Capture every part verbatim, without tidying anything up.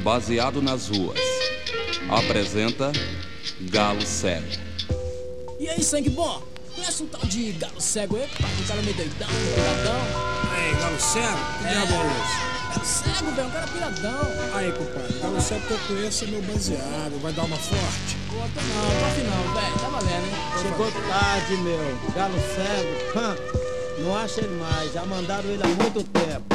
baseado nas ruas. Apresenta Galo Cego. E aí, sangue bom? Conhece um tal de Galo Cego aí? Um cara meio doidão, piradão. Aí, Galo Cego? Que É. diabo é esse? Galo Cego, velho, um cara piradão. Aí, compadre, Galo Cego que eu conheço é meu baseado. Vai dar uma forte? Pô, tô não, tô afinal, velho, tá valendo, hein? Chegou tarde, meu. Galo Cego. Hã? Não acha ele mais. Já mandaram ele há muito tempo.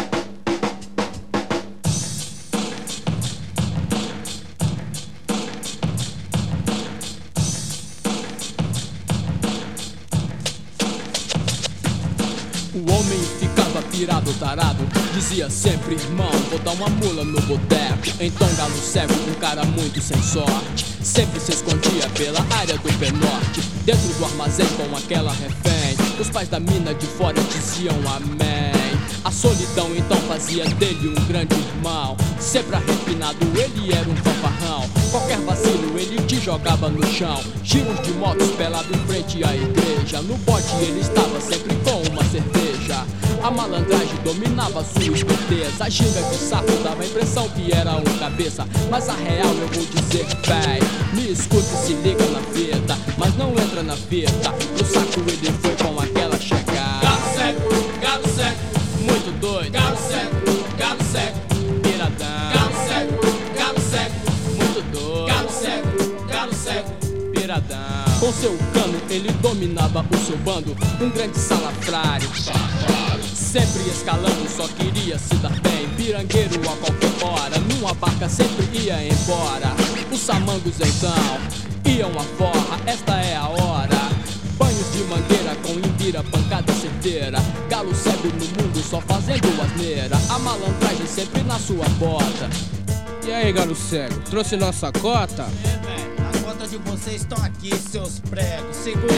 O homem ficava pirado, tarado, dizia sempre, irmão, vou dar uma mula no boteco. Então Galo Cego, um cara muito sem sorte, sempre se escondia pela área do pé norte, dentro do armazém com aquela refém. Os pais da mina de fora diziam amém. A solidão então fazia dele um grande irmão, sempre arrefinado, ele era um fanfarrão. Qualquer vacilo ele te jogava no chão, giros de motos pelado em frente à igreja. No bote ele estava sempre com uma cerveja. A malandragem dominava sua esperteza. A ginga de saco dava a impressão que era um cabeça, mas a real eu vou dizer, véi, me escuta e se liga na fita, mas não entra na fita. No saco ele foi com aquela chegada. Galo Cego, Galo Cego, muito doido. Galo Cego, Galo Cego, piradão. Galo Cego, Galo Cego, muito doido. Galo Cego, Galo Cego, piradão. Com seu cano ele dominava o seu bando, um grande salafrário, sempre escalando, só queria se dar bem. Pirangueiro a qualquer hora, numa barca sempre ia embora. Os samangos então iam à forra, esta é a hora. Banhos de mangueira com imbira, pancada certeira. Galo Cego no mundo só fazendo asneira. A malandragem sempre na sua bota. E aí, Galo Cego, trouxe nossa cota? É, velho. As botas de vocês estão aqui, seus pregos. Segura.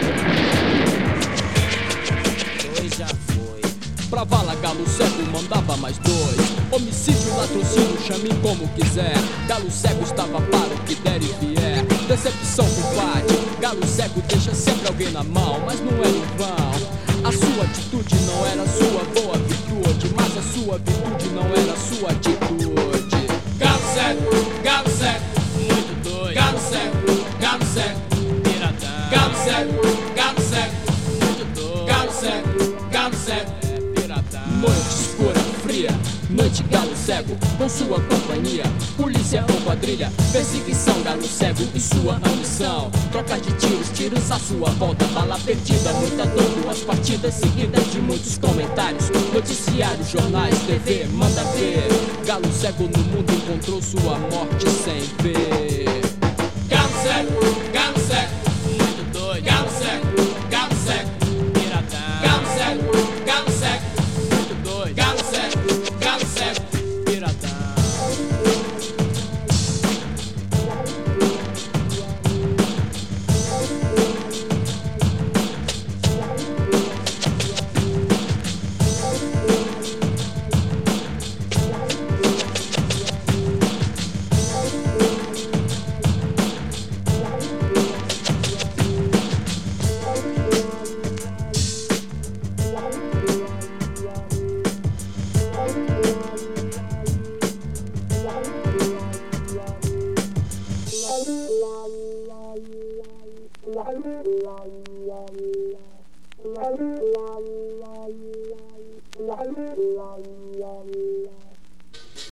Dois já foi. Pra vala Galo Cego mandava mais dois. Homicídio, latrocínio, chame como quiser. Galo Cego estava para o que der e vier. Decepção, combate, Galo Cego deixa sempre alguém na mão, mas não era em vão. A sua atitude não era sua boa virtude, mas a sua virtude não era sua atitude. Galo Cego, Galo Cego, muito doido. Galo Cego, Galo Cego, piradão. Galo Cego, Galo Cego, muito doido. Galo Cego, Galo Cego, é piradão. Noite escura, fria, noite Galo Cego com sua companhia, polícia ou quadrilha, perseguição Galo Cego e sua ambição. Troca de tiros, tiros à sua volta, bala perdida, muita dor, duas partidas seguidas de muitos comentários. Noticiários, jornais, T V, manda ver. Galo Cego no mundo encontrou sua morte sem ver.